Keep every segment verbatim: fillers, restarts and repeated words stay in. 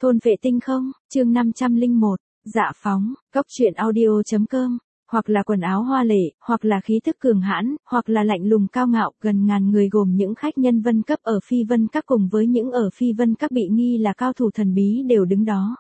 Thôn vệ tinh không, chương năm trăm lẻ một, Dạ phóng, cốc truyện audio.com, hoặc là quần áo hoa lệ, hoặc là khí thức cường hãn, hoặc là lạnh lùng cao ngạo, gần ngàn người gồm những khách nhân vân cấp ở phi vân các cùng với những ở phi vân các bị nghi là cao thủ thần bí đều đứng đó.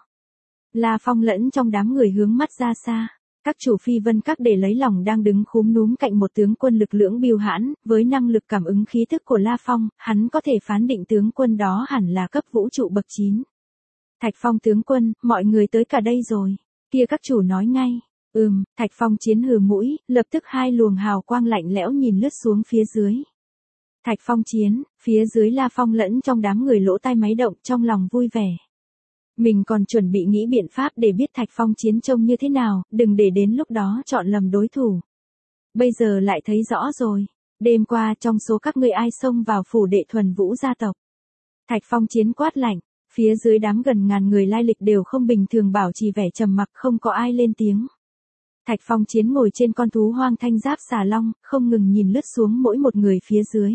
La Phong lẫn trong đám người hướng mắt ra xa. Các chủ phi vân các để lấy lòng đang đứng khúm núm cạnh một tướng quân lực lưỡng biêu hãn, với năng lực cảm ứng khí thức của La Phong, hắn có thể phán định tướng quân đó hẳn là cấp vũ trụ bậc chín. Thạch Phong tướng quân, mọi người tới cả đây rồi. Kia các chủ nói ngay. Ừm, Thạch Phong chiến hừ mũi, lập tức hai luồng hào quang lạnh lẽo nhìn lướt xuống phía dưới. Thạch Phong chiến, phía dưới La Phong lẫn trong đám người lỗ tai máy động trong lòng vui vẻ. Mình còn chuẩn bị nghĩ biện pháp để biết Thạch Phong chiến trông như thế nào, đừng để đến lúc đó chọn lầm đối thủ. Bây giờ lại thấy rõ rồi. Đêm qua trong số các ngươi ai xông vào phủ đệ thuần vũ gia tộc. Thạch Phong chiến quát lạnh. Phía dưới đám gần ngàn người lai lịch đều không bình thường bảo trì vẻ trầm mặc, không có ai lên tiếng. Thạch Phong chiến ngồi trên con thú hoang thanh giáp xà long, không ngừng nhìn lướt xuống mỗi một người phía dưới.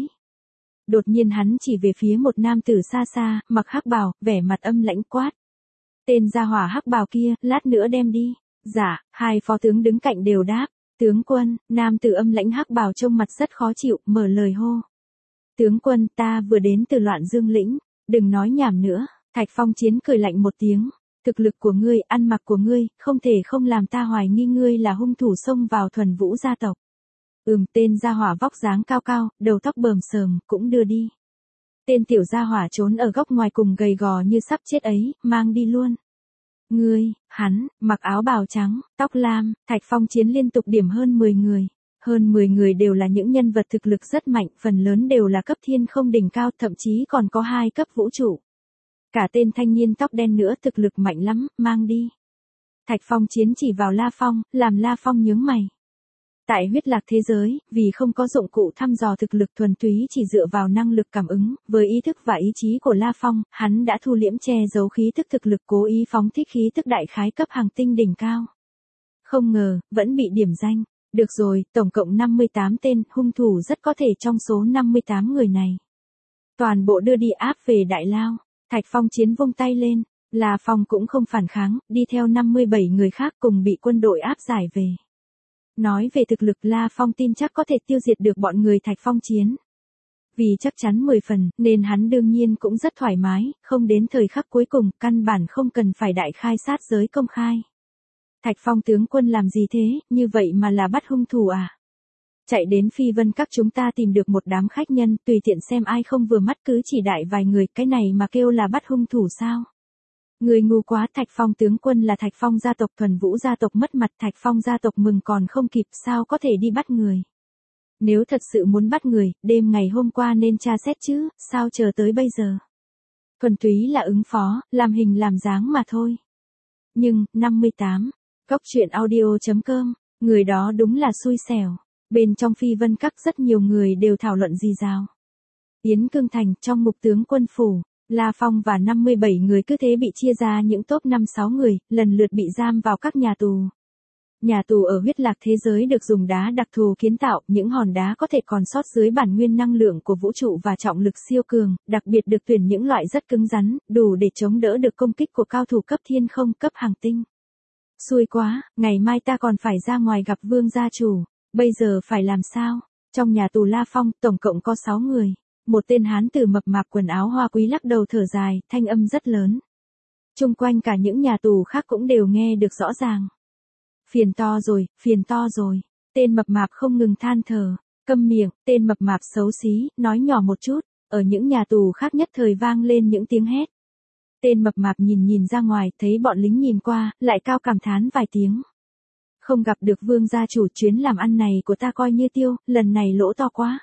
Đột nhiên hắn chỉ về phía một nam tử xa xa, mặc hắc bào, vẻ mặt âm lãnh quát. Tên gia hỏa hắc bào kia, lát nữa đem đi. Dạ, hai phó tướng đứng cạnh đều đáp. Tướng quân, nam tử âm lãnh hắc bào trông mặt rất khó chịu, mở lời hô. Tướng quân, ta vừa đến từ Loạn Dương lĩnh, đừng nói nhảm nữa. Thạch Phong chiến cười lạnh một tiếng, thực lực của ngươi, ăn mặc của ngươi, không thể không làm ta hoài nghi ngươi là hung thủ xông vào thuần vũ gia tộc. Ừm, tên gia hỏa vóc dáng cao cao, đầu tóc bờm sờm, cũng đưa đi. Tên tiểu gia hỏa trốn ở góc ngoài cùng gầy gò như sắp chết ấy, mang đi luôn. Ngươi, hắn, mặc áo bào trắng, tóc lam, Thạch Phong chiến liên tục điểm hơn mười người. Hơn mười người đều là những nhân vật thực lực rất mạnh, phần lớn đều là cấp thiên không đỉnh cao, thậm chí còn có hai cấp vũ trụ. Cả tên thanh niên tóc đen nữa thực lực mạnh lắm, mang đi. Thạch Phong chiến chỉ vào La Phong, làm La Phong nhướng mày. Tại huyết lạc thế giới, vì không có dụng cụ thăm dò thực lực thuần túy chỉ dựa vào năng lực cảm ứng, với ý thức và ý chí của La Phong, hắn đã thu liễm che giấu khí thức thực lực cố ý phóng thích khí thức đại khái cấp hàng tinh đỉnh cao. Không ngờ, vẫn bị điểm danh. Được rồi, tổng cộng năm mươi tám tên, hung thủ rất có thể trong số năm mươi tám người này. Toàn bộ đưa đi áp về Đại Lao. Thạch Phong chiến vung tay lên, La Phong cũng không phản kháng, đi theo năm mươi bảy người khác cùng bị quân đội áp giải về. Nói về thực lực La Phong tin chắc có thể tiêu diệt được bọn người Thạch Phong chiến. Vì chắc chắn mười phần, nên hắn đương nhiên cũng rất thoải mái, không đến thời khắc cuối cùng, căn bản không cần phải đại khai sát giới công khai. Thạch Phong tướng quân làm gì thế, như vậy mà là bắt hung thủ à? Chạy đến phi vân các chúng ta tìm được một đám khách nhân, tùy tiện xem ai không vừa mắt cứ chỉ đại vài người, cái này mà kêu là bắt hung thủ sao? Người ngu quá, Thạch Phong tướng quân là Thạch Phong gia tộc thuần vũ gia tộc mất mặt, Thạch Phong gia tộc mừng còn không kịp, sao có thể đi bắt người? Nếu thật sự muốn bắt người, đêm ngày hôm qua nên tra xét chứ, sao chờ tới bây giờ? Thuần túy là ứng phó, làm hình làm dáng mà thôi. Nhưng, năm mươi tám, cốc truyện audio.com, người đó đúng là xui xẻo. Bên trong phi vân các rất nhiều người đều thảo luận rì rào. Yến Cương Thành, trong mục tướng quân phủ, La Phong và năm mươi bảy người cứ thế bị chia ra những top năm sáu người, lần lượt bị giam vào các nhà tù. Nhà tù ở huyết lạc thế giới được dùng đá đặc thù kiến tạo, những hòn đá có thể còn sót dưới bản nguyên năng lượng của vũ trụ và trọng lực siêu cường, đặc biệt được tuyển những loại rất cứng rắn, đủ để chống đỡ được công kích của cao thủ cấp thiên không, cấp hàng tinh. Xui quá, ngày mai ta còn phải ra ngoài gặp Vương gia chủ. Bây giờ phải làm sao? Trong nhà tù La Phong, tổng cộng có sáu người. Một tên hán tử mập mạp quần áo hoa quý lắc đầu thở dài, thanh âm rất lớn. Chung quanh cả những nhà tù khác cũng đều nghe được rõ ràng. Phiền to rồi, phiền to rồi. Tên mập mạp không ngừng than thở. Câm miệng, tên mập mạp xấu xí, nói nhỏ một chút. Ở những nhà tù khác nhất thời vang lên những tiếng hét. Tên mập mạp nhìn nhìn ra ngoài, thấy bọn lính nhìn qua, lại cao cảm thán vài tiếng. Không gặp được Vương gia chủ, chuyến làm ăn này của ta coi như tiêu, lần này lỗ to quá.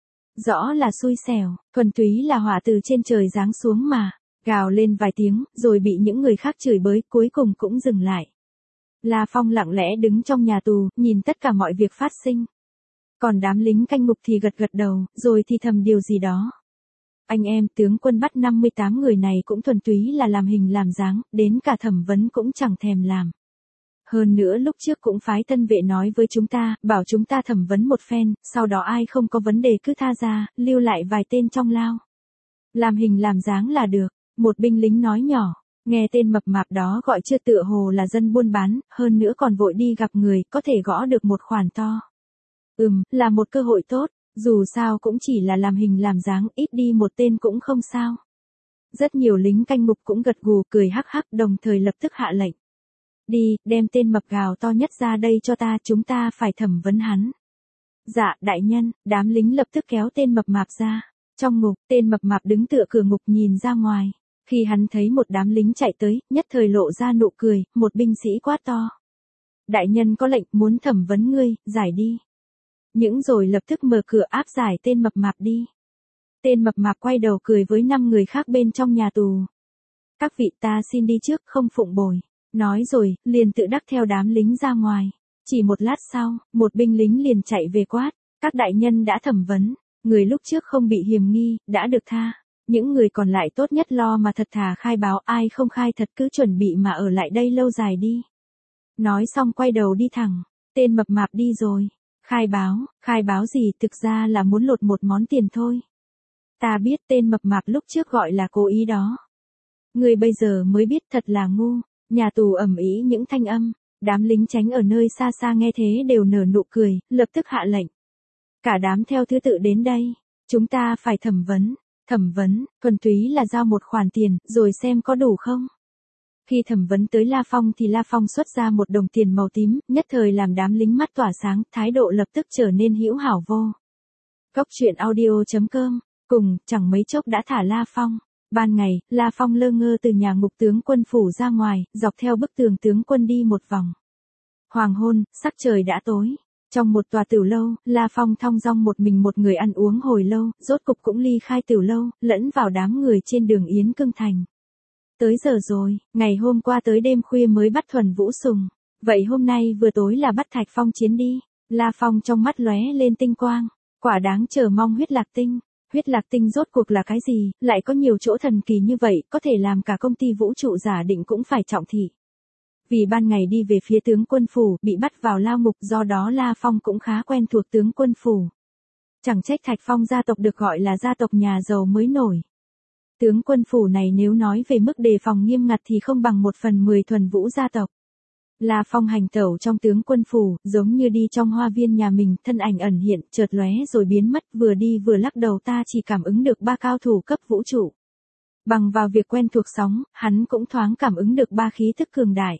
Rõ là xui xẻo, thuần túy là hỏa từ trên trời giáng xuống mà, gào lên vài tiếng, rồi bị những người khác chửi bới, cuối cùng cũng dừng lại. La Phong lặng lẽ đứng trong nhà tù, nhìn tất cả mọi việc phát sinh. Còn đám lính canh ngục thì gật gật đầu, rồi thì thầm điều gì đó. Anh em, tướng quân bắt năm mươi tám người này cũng thuần túy là làm hình làm dáng, đến cả thẩm vấn cũng chẳng thèm làm. Hơn nữa lúc trước cũng phái tân vệ nói với chúng ta, bảo chúng ta thẩm vấn một phen, sau đó ai không có vấn đề cứ tha ra, lưu lại vài tên trong lao. Làm hình làm dáng là được, một binh lính nói nhỏ. Nghe tên mập mạp đó gọi chưa tựa hồ là dân buôn bán, hơn nữa còn vội đi gặp người, có thể gõ được một khoản to. Ừm, là một cơ hội tốt, dù sao cũng chỉ là làm hình làm dáng, ít đi một tên cũng không sao. Rất nhiều lính canh ngục cũng gật gù cười hắc hắc đồng thời lập tức hạ lệnh. Đi, đem tên mập gào to nhất ra đây cho ta, chúng ta phải thẩm vấn hắn. Dạ, đại nhân, đám lính lập tức kéo tên mập mạp ra. Trong ngục, tên mập mạp đứng tựa cửa ngục nhìn ra ngoài. Khi hắn thấy một đám lính chạy tới, nhất thời lộ ra nụ cười, một binh sĩ quát to. Đại nhân có lệnh muốn thẩm vấn ngươi, giải đi. Những rồi lập tức mở cửa áp giải tên mập mạp đi. Tên mập mạp quay đầu cười với năm người khác bên trong nhà tù. Các vị ta xin đi trước không phụng bồi. Nói rồi, liền tự đắc theo đám lính ra ngoài. Chỉ một lát sau, một binh lính liền chạy về quát. Các đại nhân đã thẩm vấn. Người lúc trước không bị hiềm nghi, đã được tha. Những người còn lại tốt nhất lo mà thật thà khai báo, ai không khai thật cứ chuẩn bị mà ở lại đây lâu dài đi. Nói xong quay đầu đi thẳng. Tên mập mạp đi rồi. Khai báo, khai báo gì, thực ra là muốn lột một món tiền thôi. Ta biết tên mập mạp lúc trước gọi là cố ý đó. Người bây giờ mới biết thật là ngu. Nhà tù ầm ĩ những thanh âm. Đám lính tránh ở nơi xa xa nghe thế đều nở nụ cười, lập tức hạ lệnh. Cả đám theo thứ tự đến đây. Chúng ta phải thẩm vấn. Thẩm vấn, thuần túy là giao một khoản tiền, rồi xem có đủ không. Khi thẩm vấn tới La Phong thì La Phong xuất ra một đồng tiền màu tím, nhất thời làm đám lính mắt tỏa sáng, thái độ lập tức trở nên hữu hảo vô. Cốc truyện audio chấm com, cùng, chẳng mấy chốc đã thả La Phong. Ban ngày, La Phong lơ ngơ từ nhà ngục tướng quân phủ ra ngoài, dọc theo bức tường tướng quân đi một vòng. Hoàng hôn, sắc trời đã tối. Trong một tòa tiểu lâu, La Phong thong dong một mình một người ăn uống hồi lâu, rốt cục cũng ly khai tiểu lâu, lẫn vào đám người trên đường Yến Cương Thành. Tới giờ rồi, ngày hôm qua tới đêm khuya mới bắt Thuần Vũ Sùng. Vậy hôm nay vừa tối là bắt Thạch Phong Chiến đi. La Phong trong mắt lóe lên tinh quang. Quả đáng chờ mong huyết lạc tinh. Huyết lạc tinh rốt cuộc là cái gì, lại có nhiều chỗ thần kỳ như vậy, có thể làm cả công ty vũ trụ giả định cũng phải trọng thị. Vì ban ngày đi về phía tướng quân phủ, bị bắt vào lao ngục, do đó La Phong cũng khá quen thuộc tướng quân phủ. Chẳng trách Thạch Phong gia tộc được gọi là gia tộc nhà giàu mới nổi. Tướng quân phủ này nếu nói về mức đề phòng nghiêm ngặt thì không bằng một phần mười Thuần Vũ gia tộc. La Phong hành tẩu trong tướng quân phủ, giống như đi trong hoa viên nhà mình, thân ảnh ẩn hiện, chợt lóe rồi biến mất, vừa đi vừa lắc đầu, ta chỉ cảm ứng được ba cao thủ cấp vũ trụ. Bằng vào việc quen thuộc sóng, hắn cũng thoáng cảm ứng được ba khí thức cường đại.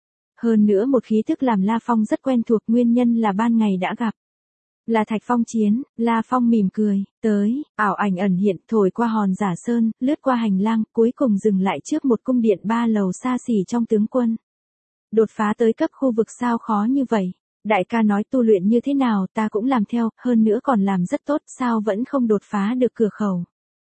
Hơn nữa một khí thức làm La Phong rất quen thuộc, nguyên nhân là ban ngày đã gặp. Là Thạch Phong Chiến. La Phong mỉm cười, tới, ảo ảnh ẩn hiện, thổi qua hòn giả sơn, lướt qua hành lang, cuối cùng dừng lại trước một cung điện ba lầu xa xỉ trong tướng quân. Đột phá tới cấp khu vực sao khó như vậy? Đại ca nói tu luyện như thế nào ta cũng làm theo, hơn nữa còn làm rất tốt, sao vẫn không đột phá được cửa khẩu?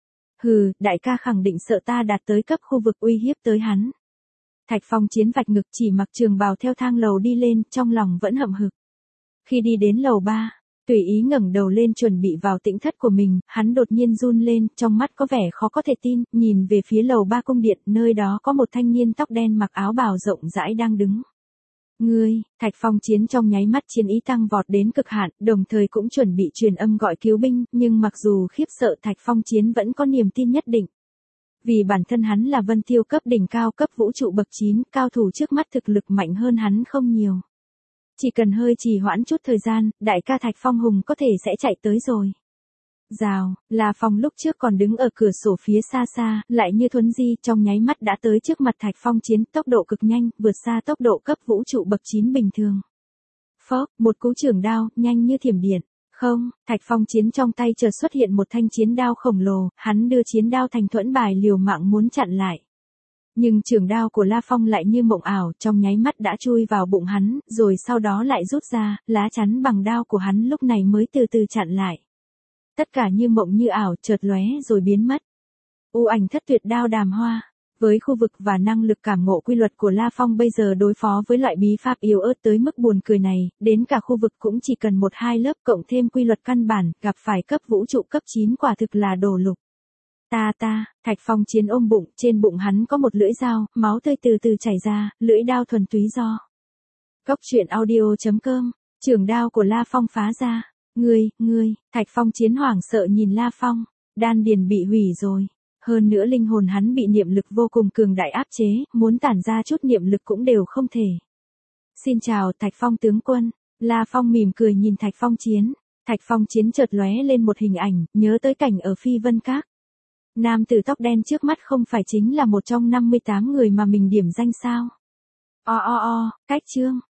Hừ, đại ca khẳng định sợ ta đạt tới cấp khu vực uy hiếp tới hắn. Thạch Phong Chiến vạch ngực chỉ mặc trường bào theo thang lầu đi lên, trong lòng vẫn hậm hực. Khi đi đến lầu ba, tùy ý ngẩng đầu lên chuẩn bị vào tĩnh thất của mình, hắn đột nhiên run lên, trong mắt có vẻ khó có thể tin, nhìn về phía lầu ba cung điện, nơi đó có một thanh niên tóc đen mặc áo bào rộng rãi đang đứng. Ngươi, Thạch Phong Chiến trong nháy mắt chiến ý tăng vọt đến cực hạn, đồng thời cũng chuẩn bị truyền âm gọi cứu binh, nhưng mặc dù khiếp sợ Thạch Phong Chiến vẫn có niềm tin nhất định. Vì bản thân hắn là Vân Tiêu cấp đỉnh cao cấp vũ trụ bậc chín, cao thủ trước mắt thực lực mạnh hơn hắn không nhiều. Chỉ cần hơi trì hoãn chút thời gian, đại ca Thạch Phong Hùng có thể sẽ chạy tới rồi. Rào, La Phong lúc trước còn đứng ở cửa sổ phía xa xa, lại như thuấn di, trong nháy mắt đã tới trước mặt Thạch Phong Chiến, tốc độ cực nhanh, vượt xa tốc độ cấp vũ trụ bậc chín bình thường. Phốc, một cú chưởng đao, nhanh như thiểm điện. Không, Thạch Phong Chiến trong tay chợt xuất hiện một thanh chiến đao khổng lồ, hắn đưa chiến đao thành thuẫn bài liều mạng muốn chặn lại. Nhưng trường đao của La Phong lại như mộng ảo, trong nháy mắt đã chui vào bụng hắn, rồi sau đó lại rút ra, lá chắn bằng đao của hắn lúc này mới từ từ chặn lại. Tất cả như mộng như ảo, chợt lóe rồi biến mất. U ảnh thất tuyệt đao đàm hoa. Với khu vực và năng lực cảm ngộ quy luật của La Phong bây giờ đối phó với loại bí pháp yếu ớt tới mức buồn cười này, đến cả khu vực cũng chỉ cần một hai lớp cộng thêm quy luật căn bản, gặp phải cấp vũ trụ cấp chín quả thực là đồ lục. Ta ta, Thạch Phong Chiến ôm bụng, trên bụng hắn có một lưỡi dao, máu tươi từ từ chảy ra, lưỡi đao thuần túy do. Cốc truyện audio chấm com, trường đao của La Phong phá ra. Ngươi, ngươi, Thạch Phong Chiến hoảng sợ nhìn La Phong, đan điền bị hủy rồi. Hơn nữa linh hồn hắn bị niệm lực vô cùng cường đại áp chế, muốn tản ra chút niệm lực cũng đều không thể. Xin chào Thạch Phong tướng quân, La Phong mỉm cười nhìn Thạch Phong Chiến. Thạch Phong Chiến chợt lóe lên một hình ảnh, nhớ tới cảnh ở Phi Vân Các. Nam tử tóc đen trước mắt không phải chính là một trong năm mươi tám người mà mình điểm danh sao? O o o, cách chương.